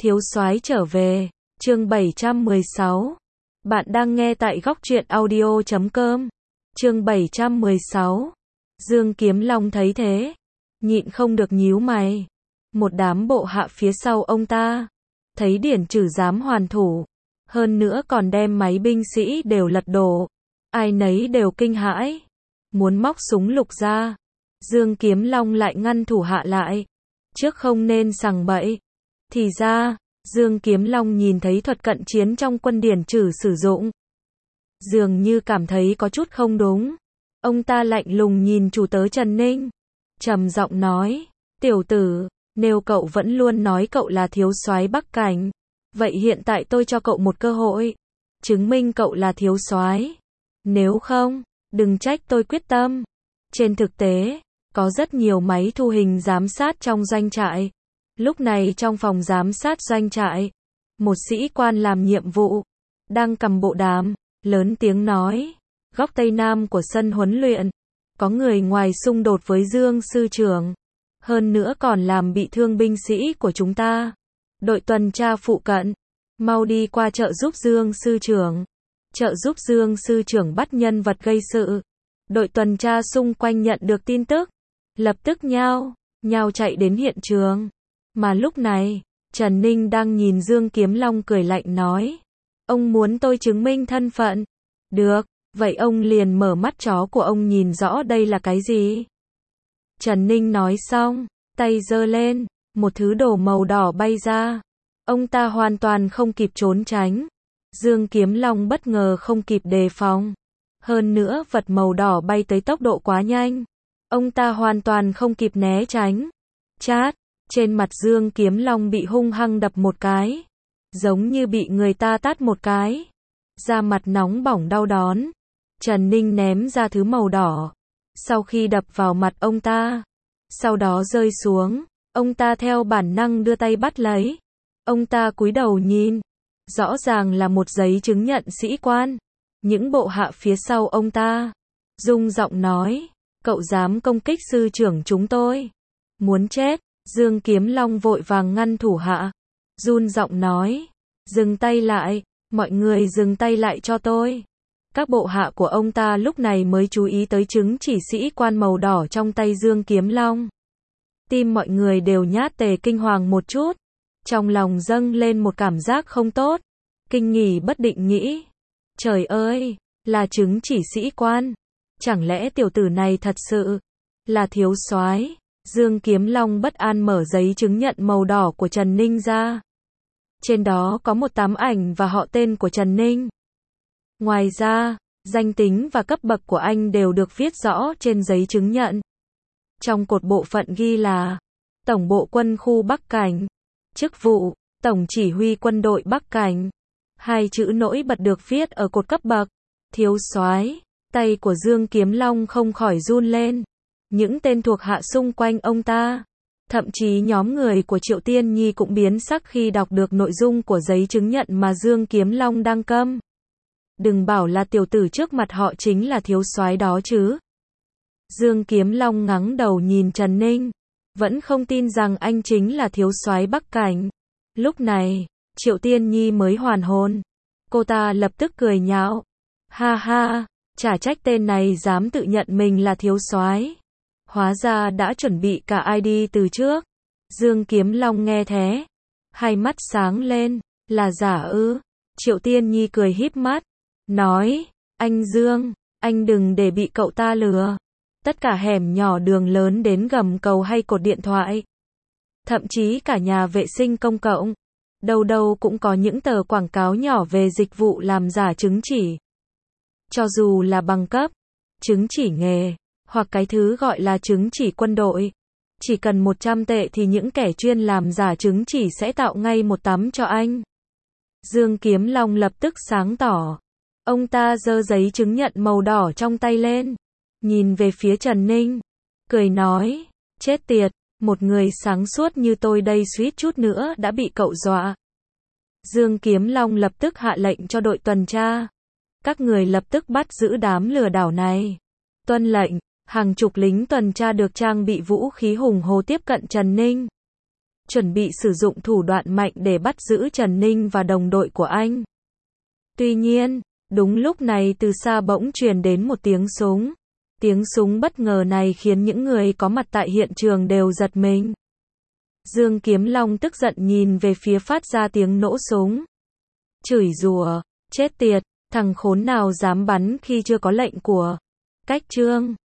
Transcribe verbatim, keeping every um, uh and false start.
Thiếu soái trở về, chương bảy trăm mười sáu. Bạn đang nghe tại góc truyện audio chấm com. Chương bảy trăm mười sáu. Dương Kiếm Long thấy thế, nhịn không được nhíu mày. Một đám bộ hạ phía sau ông ta, thấy Điển Trừ dám hoàn thủ, hơn nữa còn đem máy binh sĩ đều lật đổ, ai nấy đều kinh hãi, muốn móc súng lục ra. Dương Kiếm Long lại ngăn thủ hạ lại, trước không nên sằng bậy. Thì ra, Dương Kiếm Long nhìn thấy thuật cận chiến trong quân Điển Trừ sử dụng, dường như cảm thấy có chút không đúng. Ông ta lạnh lùng nhìn chủ tớ Trần Ninh, trầm giọng nói, tiểu tử, nếu cậu vẫn luôn nói cậu là thiếu soái Bắc Cảnh, vậy hiện tại tôi cho cậu một cơ hội, chứng minh cậu là thiếu soái. Nếu không, đừng trách tôi quyết tâm. Trên thực tế, có rất nhiều máy thu hình giám sát trong doanh trại. Lúc này trong phòng giám sát doanh trại, một sĩ quan làm nhiệm vụ, đang cầm bộ đàm, lớn tiếng nói, góc Tây Nam của sân huấn luyện, có người ngoài xung đột với Dương sư trưởng, hơn nữa còn làm bị thương binh sĩ của chúng ta. Đội tuần tra phụ cận, mau đi qua trợ giúp Dương sư trưởng, trợ giúp Dương sư trưởng bắt nhân vật gây sự. Đội tuần tra xung quanh nhận được tin tức, lập tức nhao, nhao chạy đến hiện trường. Mà lúc này, Trần Ninh đang nhìn Dương Kiếm Long cười lạnh nói, ông muốn tôi chứng minh thân phận? Được, vậy ông liền mở mắt chó của ông nhìn rõ đây là cái gì. Trần Ninh nói xong, tay giơ lên, một thứ đồ màu đỏ bay ra. Ông ta hoàn toàn không kịp trốn tránh. Dương Kiếm Long bất ngờ không kịp đề phòng. Hơn nữa vật màu đỏ bay tới tốc độ quá nhanh. Ông ta hoàn toàn không kịp né tránh. Chát, trên mặt Dương Kiếm Long bị hung hăng đập một cái, giống như bị người ta tát một cái. Da mặt nóng bỏng đau đớn. Trần Ninh ném ra thứ màu đỏ. Sau khi đập vào mặt ông ta, sau đó rơi xuống, ông ta theo bản năng đưa tay bắt lấy. Ông ta cúi đầu nhìn, rõ ràng là một giấy chứng nhận sĩ quan. Những bộ hạ phía sau ông ta, rung giọng nói, cậu dám công kích sư trưởng chúng tôi, muốn chết. Dương Kiếm Long vội vàng ngăn thủ hạ, run giọng nói, dừng tay lại, mọi người dừng tay lại cho tôi. Các bộ hạ của ông ta lúc này mới chú ý tới chứng chỉ sĩ quan màu đỏ trong tay Dương Kiếm Long. Tim mọi người đều nhát tề kinh hoàng một chút, trong lòng dâng lên một cảm giác không tốt, kinh nghỉ bất định nghĩ, trời ơi, là chứng chỉ sĩ quan, chẳng lẽ tiểu tử này thật sự là thiếu soái? Dương Kiếm Long bất an mở giấy chứng nhận màu đỏ của Trần Ninh ra. Trên đó có một tấm ảnh và họ tên của Trần Ninh. Ngoài ra, danh tính và cấp bậc của anh đều được viết rõ trên giấy chứng nhận. Trong cột bộ phận ghi là Tổng bộ quân khu Bắc Cảnh, chức vụ Tổng chỉ huy quân đội Bắc Cảnh. Hai chữ nổi bật được viết ở cột cấp bậc, thiếu soái. Tay của Dương Kiếm Long không khỏi run lên. Những tên thuộc hạ xung quanh ông ta, thậm chí nhóm người của Triệu Tiên Nhi cũng biến sắc khi đọc được nội dung của giấy chứng nhận mà Dương Kiếm Long đăng câm. Đừng bảo là tiểu tử trước mặt họ chính là thiếu soái đó chứ. Dương Kiếm Long ngẩng đầu nhìn Trần Ninh, vẫn không tin rằng anh chính là thiếu soái Bắc Cảnh. Lúc này, Triệu Tiên Nhi mới hoàn hồn. Cô ta lập tức cười nhạo, ha ha, chả trách tên này dám tự nhận mình là thiếu soái. Hóa ra đã chuẩn bị cả i đê từ trước. Dương Kiếm Long nghe thế, hai mắt sáng lên, là giả ư? Triệu Tiên Nhi cười híp mắt, nói, anh Dương, anh đừng để bị cậu ta lừa. Tất cả hẻm nhỏ đường lớn đến gầm cầu hay cột điện thoại, thậm chí cả nhà vệ sinh công cộng, đâu đâu cũng có những tờ quảng cáo nhỏ về dịch vụ làm giả chứng chỉ. Cho dù là bằng cấp, chứng chỉ nghề, hoặc cái thứ gọi là chứng chỉ quân đội, chỉ cần một trăm tệ thì những kẻ chuyên làm giả chứng chỉ sẽ tạo ngay một tấm cho anh. Dương Kiếm Long lập tức sáng tỏ. Ông ta giơ giấy chứng nhận màu đỏ trong tay lên, nhìn về phía Trần Ninh, cười nói, chết tiệt, một người sáng suốt như tôi đây suýt chút nữa đã bị cậu dọa. Dương Kiếm Long lập tức hạ lệnh cho đội tuần tra. Các người lập tức bắt giữ đám lừa đảo này. Tuân lệnh. Hàng chục lính tuần tra được trang bị vũ khí hùng hổ tiếp cận Trần Ninh. chuẩn bị sử dụng thủ đoạn mạnh để bắt giữ Trần Ninh và đồng đội của anh. Tuy nhiên, đúng lúc này từ xa bỗng truyền đến một tiếng súng. Tiếng súng bất ngờ này khiến những người có mặt tại hiện trường đều giật mình. Dương Kiếm Long tức giận nhìn về phía phát ra tiếng nổ súng. Chửi rủa, chết tiệt, thằng khốn nào dám bắn khi chưa có lệnh của Cách Trương.